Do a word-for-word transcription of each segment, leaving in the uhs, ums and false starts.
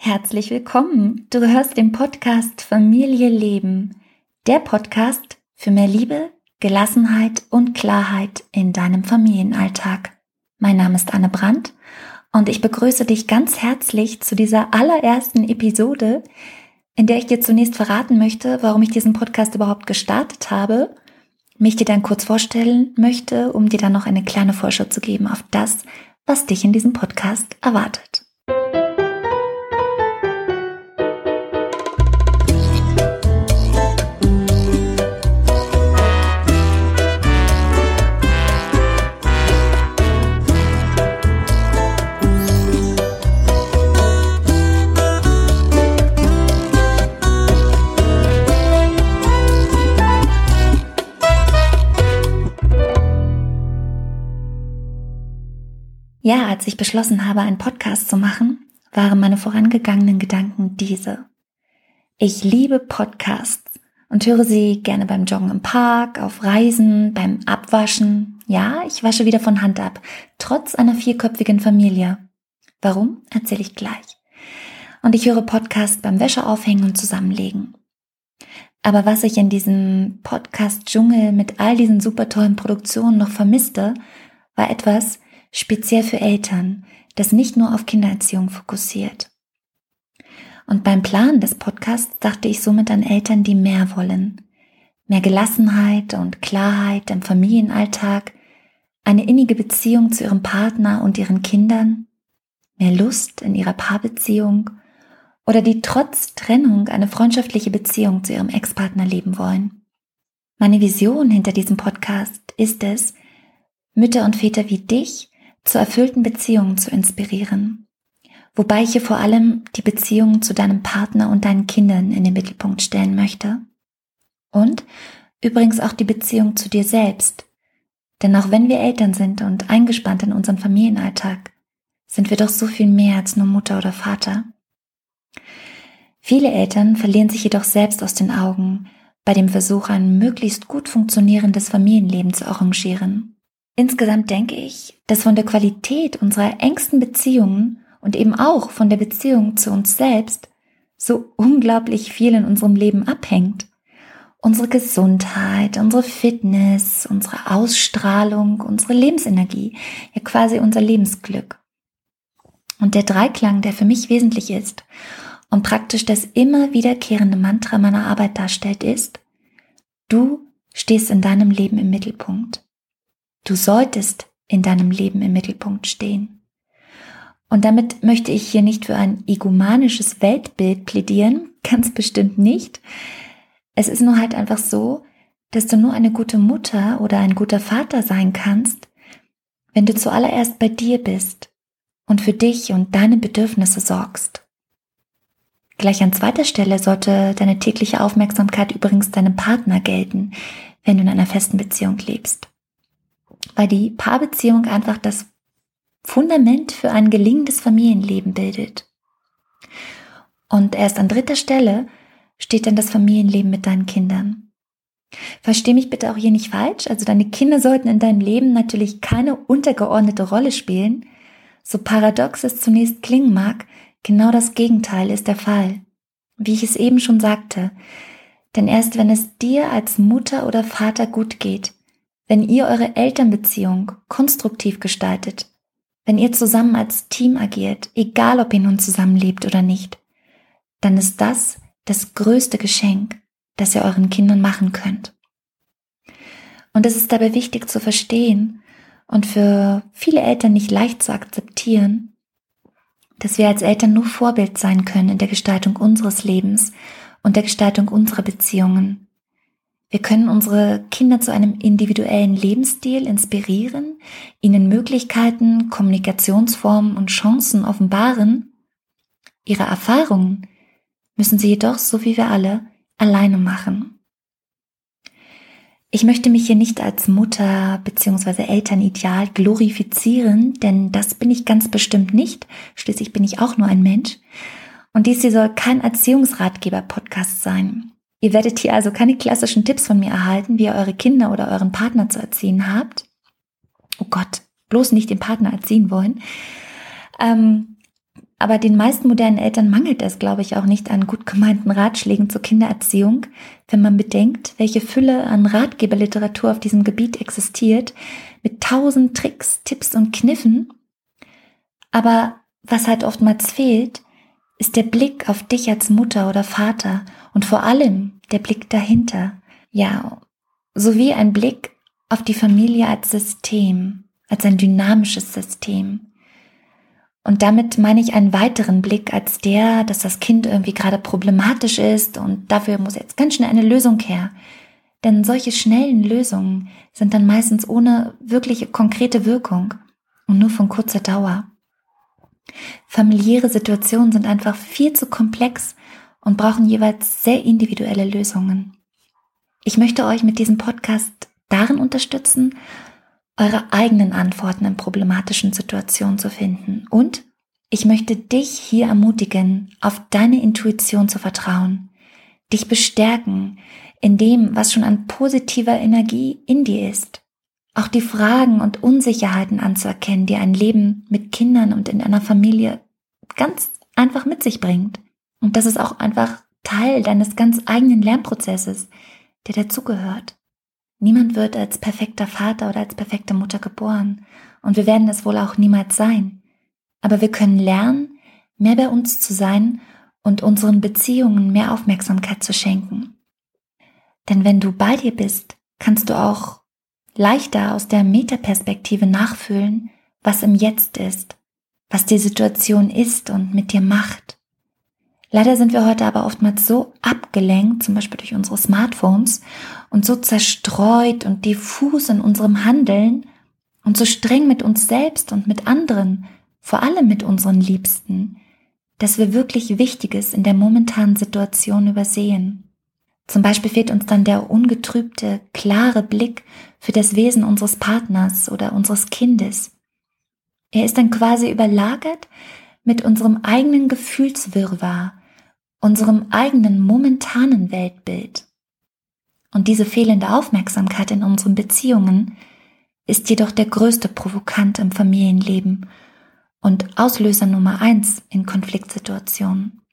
Herzlich willkommen. Du hörst den Podcast Familie Leben, der Podcast für mehr Liebe, Gelassenheit und Klarheit in deinem Familienalltag. Mein Name ist Anne Brandt und ich begrüße dich ganz herzlich zu dieser allerersten Episode, in der ich dir zunächst verraten möchte, warum ich diesen Podcast überhaupt gestartet habe, mich dir dann kurz vorstellen möchte, um dir dann noch eine kleine Vorschau zu geben auf das, was dich in diesem Podcast erwartet. Ja, als ich beschlossen habe, einen Podcast zu machen, waren meine vorangegangenen Gedanken diese. Ich liebe Podcasts und höre sie gerne beim Joggen im Park, auf Reisen, beim Abwaschen. Ja, ich wasche wieder von Hand ab, trotz einer vierköpfigen Familie. Warum? Erzähle ich gleich. Und ich höre Podcasts beim Wäscheaufhängen und Zusammenlegen. Aber was ich in diesem Podcast-Dschungel mit all diesen super tollen Produktionen noch vermisste, war etwas, speziell für Eltern, das nicht nur auf Kindererziehung fokussiert. Und beim Planen des Podcasts dachte ich somit an Eltern, die mehr wollen. Mehr Gelassenheit und Klarheit im Familienalltag, eine innige Beziehung zu ihrem Partner und ihren Kindern, mehr Lust in ihrer Paarbeziehung oder die trotz Trennung eine freundschaftliche Beziehung zu ihrem Ex-Partner leben wollen. Meine Vision hinter diesem Podcast ist es, Mütter und Väter wie dich zu erfüllten Beziehungen zu inspirieren. Wobei ich hier vor allem die Beziehungen zu deinem Partner und deinen Kindern in den Mittelpunkt stellen möchte. Und übrigens auch die Beziehung zu dir selbst. Denn auch wenn wir Eltern sind und eingespannt in unseren Familienalltag, sind wir doch so viel mehr als nur Mutter oder Vater. Viele Eltern verlieren sich jedoch selbst aus den Augen bei dem Versuch, ein möglichst gut funktionierendes Familienleben zu arrangieren. Insgesamt denke ich, dass von der Qualität unserer engsten Beziehungen und eben auch von der Beziehung zu uns selbst so unglaublich viel in unserem Leben abhängt. Unsere Gesundheit, unsere Fitness, unsere Ausstrahlung, unsere Lebensenergie, ja quasi unser Lebensglück. Und der Dreiklang, der für mich wesentlich ist und praktisch das immer wiederkehrende Mantra meiner Arbeit darstellt, ist: Du stehst in deinem Leben im Mittelpunkt. Du solltest in deinem Leben im Mittelpunkt stehen. Und damit möchte ich hier nicht für ein egomanisches Weltbild plädieren, ganz bestimmt nicht. Es ist nur halt einfach so, dass du nur eine gute Mutter oder ein guter Vater sein kannst, wenn du zuallererst bei dir bist und für dich und deine Bedürfnisse sorgst. Gleich an zweiter Stelle sollte deine tägliche Aufmerksamkeit übrigens deinem Partner gelten, wenn du in einer festen Beziehung lebst. Weil die Paarbeziehung einfach das Fundament für ein gelingendes Familienleben bildet. Und erst an dritter Stelle steht dann das Familienleben mit deinen Kindern. Versteh mich bitte auch hier nicht falsch, also deine Kinder sollten in deinem Leben natürlich keine untergeordnete Rolle spielen. So paradox es zunächst klingen mag, genau das Gegenteil ist der Fall. Wie ich es eben schon sagte, denn erst wenn es dir als Mutter oder Vater gut geht, wenn ihr eure Elternbeziehung konstruktiv gestaltet, wenn ihr zusammen als Team agiert, egal ob ihr nun zusammenlebt oder nicht, dann ist das das größte Geschenk, das ihr euren Kindern machen könnt. Und es ist dabei wichtig zu verstehen und für viele Eltern nicht leicht zu akzeptieren, dass wir als Eltern nur Vorbild sein können in der Gestaltung unseres Lebens und der Gestaltung unserer Beziehungen. Wir können unsere Kinder zu einem individuellen Lebensstil inspirieren, ihnen Möglichkeiten, Kommunikationsformen und Chancen offenbaren. Ihre Erfahrungen müssen sie jedoch, so wie wir alle, alleine machen. Ich möchte mich hier nicht als Mutter bzw. Elternideal glorifizieren, denn das bin ich ganz bestimmt nicht. Schließlich bin ich auch nur ein Mensch. Und dies hier soll kein Erziehungsratgeber-Podcast sein. Ihr werdet hier also keine klassischen Tipps von mir erhalten, wie ihr eure Kinder oder euren Partner zu erziehen habt. Oh Gott, bloß nicht den Partner erziehen wollen. Ähm, Aber den meisten modernen Eltern mangelt es, glaube ich, auch nicht an gut gemeinten Ratschlägen zur Kindererziehung, wenn man bedenkt, welche Fülle an Ratgeberliteratur auf diesem Gebiet existiert, mit tausend Tricks, Tipps und Kniffen. Aber was halt oftmals fehlt, ist der Blick auf dich als Mutter oder Vater und vor allem der Blick dahinter. Ja, sowie ein Blick auf die Familie als System, als ein dynamisches System. Und damit meine ich einen weiteren Blick als der, dass das Kind irgendwie gerade problematisch ist und dafür muss jetzt ganz schnell eine Lösung her. Denn solche schnellen Lösungen sind dann meistens ohne wirkliche konkrete Wirkung und nur von kurzer Dauer. Familiäre Situationen sind einfach viel zu komplex und brauchen jeweils sehr individuelle Lösungen. Ich möchte euch mit diesem Podcast darin unterstützen, eure eigenen Antworten in problematischen Situationen zu finden. Und ich möchte dich hier ermutigen, auf deine Intuition zu vertrauen, dich bestärken in dem, was schon an positiver Energie in dir ist. Auch die Fragen und Unsicherheiten anzuerkennen, die ein Leben mit Kindern und in einer Familie ganz einfach mit sich bringt. Und das ist auch einfach Teil deines ganz eigenen Lernprozesses, der dazugehört. Niemand wird als perfekter Vater oder als perfekte Mutter geboren und wir werden es wohl auch niemals sein. Aber wir können lernen, mehr bei uns zu sein und unseren Beziehungen mehr Aufmerksamkeit zu schenken. Denn wenn du bei dir bist, kannst du auch leichter aus der Metaperspektive nachfühlen, was im Jetzt ist, was die Situation ist und mit dir macht. Leider sind wir heute aber oftmals so abgelenkt, zum Beispiel durch unsere Smartphones, und so zerstreut und diffus in unserem Handeln und so streng mit uns selbst und mit anderen, vor allem mit unseren Liebsten, dass wir wirklich Wichtiges in der momentanen Situation übersehen. Zum Beispiel fehlt uns dann der ungetrübte, klare Blick für das Wesen unseres Partners oder unseres Kindes. Er ist dann quasi überlagert mit unserem eigenen Gefühlswirrwarr, unserem eigenen momentanen Weltbild. Und diese fehlende Aufmerksamkeit in unseren Beziehungen ist jedoch der größte Provokant im Familienleben und Auslöser Nummer eins in Konfliktsituationen.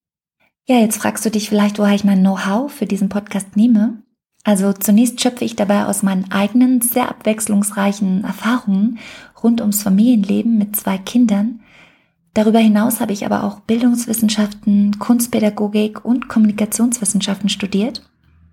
Ja, jetzt fragst du dich vielleicht, woher ich mein Know-how für diesen Podcast nehme. Also zunächst schöpfe ich dabei aus meinen eigenen, sehr abwechslungsreichen Erfahrungen rund ums Familienleben mit zwei Kindern. Darüber hinaus habe ich aber auch Bildungswissenschaften, Kunstpädagogik und Kommunikationswissenschaften studiert.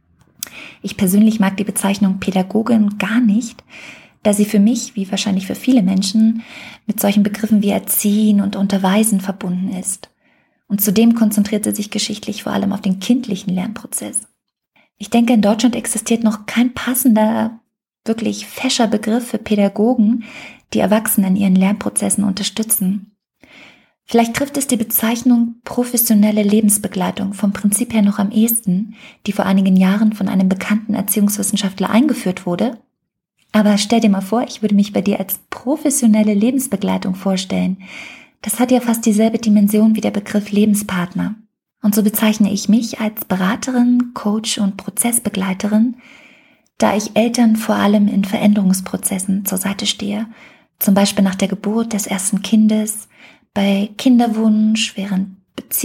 Ich persönlich mag die Bezeichnung Pädagogin gar nicht, da sie für mich, wie wahrscheinlich für viele Menschen, mit solchen Begriffen wie Erziehen und Unterweisen verbunden ist. Und zudem konzentriert sie sich geschichtlich vor allem auf den kindlichen Lernprozess. Ich denke, in Deutschland existiert noch kein passender, wirklich fescher Begriff für Pädagogen, die Erwachsene in ihren Lernprozessen unterstützen. Vielleicht trifft es die Bezeichnung professionelle Lebensbegleitung vom Prinzip her noch am ehesten, die vor einigen Jahren von einem bekannten Erziehungswissenschaftler eingeführt wurde. Aber stell dir mal vor, ich würde mich bei dir als professionelle Lebensbegleitung vorstellen. Das hat ja fast dieselbe Dimension wie der Begriff Lebenspartner. Und so bezeichne ich mich als Beraterin, Coach und Prozessbegleiterin, da ich Eltern vor allem in Veränderungsprozessen zur Seite stehe, zum Beispiel nach der Geburt des ersten Kindes, bei Kinderwunsch, während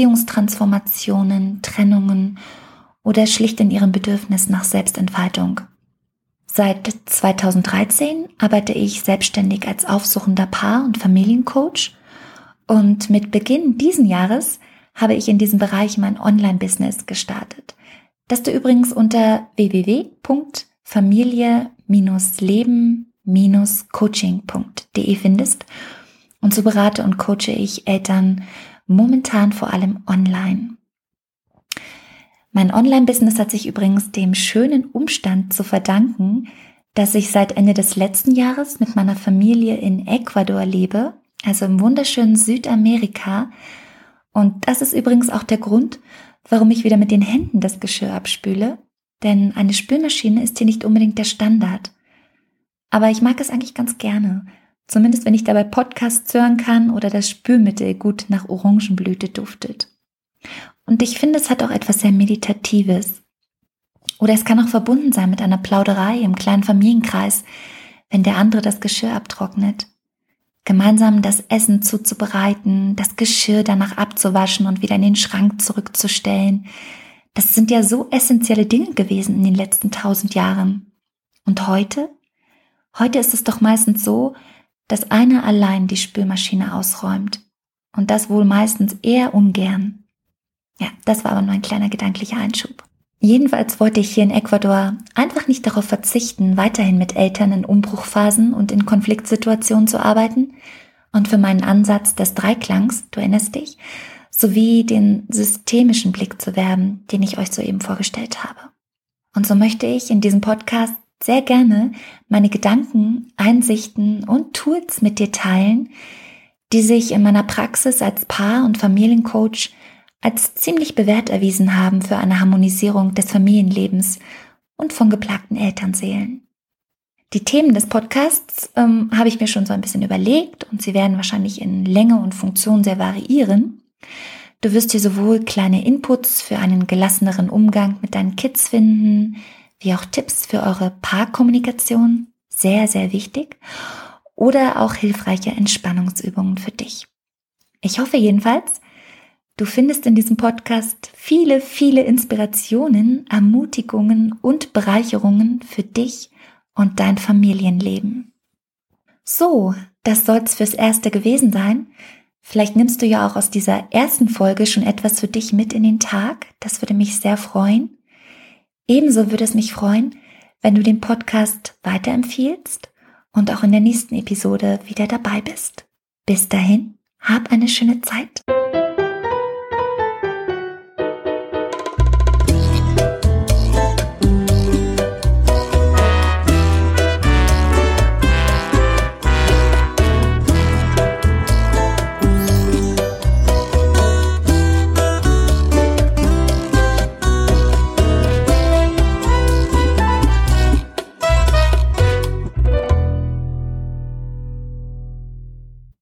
Beziehungstransformationen, Trennungen oder schlicht in ihrem Bedürfnis nach Selbstentfaltung. Seit zweitausenddreizehn arbeite ich selbstständig als aufsuchender Paar- und Familiencoach und mit Beginn diesen Jahres habe ich in diesem Bereich mein Online-Business gestartet, das du übrigens unter w w w punkt familie leben coaching punkt d e findest. Und so berate und coache ich Eltern momentan vor allem online. Mein Online-Business hat sich übrigens dem schönen Umstand zu verdanken, dass ich seit Ende des letzten Jahres mit meiner Familie in Ecuador lebe, also im wunderschönen Südamerika. Und das ist übrigens auch der Grund, warum ich wieder mit den Händen das Geschirr abspüle, denn eine Spülmaschine ist hier nicht unbedingt der Standard. Aber ich mag es eigentlich ganz gerne. Zumindest wenn ich dabei Podcasts hören kann oder das Spülmittel gut nach Orangenblüte duftet. Und ich finde, es hat auch etwas sehr Meditatives. Oder es kann auch verbunden sein mit einer Plauderei im kleinen Familienkreis, wenn der andere das Geschirr abtrocknet. gemeinsam das Essen zuzubereiten, das Geschirr danach abzuwaschen und wieder in den Schrank zurückzustellen. Das sind ja so essentielle Dinge gewesen in den letzten tausend Jahren. Und heute? Heute ist es doch meistens so, dass einer allein die Spülmaschine ausräumt. Und das wohl meistens eher ungern. Ja, das war aber nur ein kleiner gedanklicher Einschub. Jedenfalls wollte ich hier in Ecuador einfach nicht darauf verzichten, weiterhin mit Eltern in Umbruchphasen und in Konfliktsituationen zu arbeiten und für meinen Ansatz des Dreiklangs, du erinnerst dich, sowie den systemischen Blick zu werben, den ich euch soeben vorgestellt habe. Und so möchte ich in diesem Podcast sehr gerne meine Gedanken, Einsichten und Tools mit dir teilen, die sich in meiner Praxis als Paar- und Familiencoach als ziemlich bewährt erwiesen haben für eine Harmonisierung des Familienlebens und von geplagten Elternseelen. Die Themen des Podcasts ähm, habe ich mir schon so ein bisschen überlegt und sie werden wahrscheinlich in Länge und Funktion sehr variieren. Du wirst hier sowohl kleine Inputs für einen gelasseneren Umgang mit deinen Kids finden, wie auch Tipps für eure Paarkommunikation, sehr, sehr wichtig, oder auch hilfreiche Entspannungsübungen für dich. Ich hoffe jedenfalls, du findest in diesem Podcast viele, viele Inspirationen, Ermutigungen und Bereicherungen für dich und dein Familienleben. So, das soll's fürs Erste gewesen sein. Vielleicht nimmst du ja auch aus dieser ersten Folge schon etwas für dich mit in den Tag. Das würde mich sehr freuen. Ebenso würde es mich freuen, wenn du den Podcast weiterempfiehlst und auch in der nächsten Episode wieder dabei bist. Bis dahin, hab eine schöne Zeit.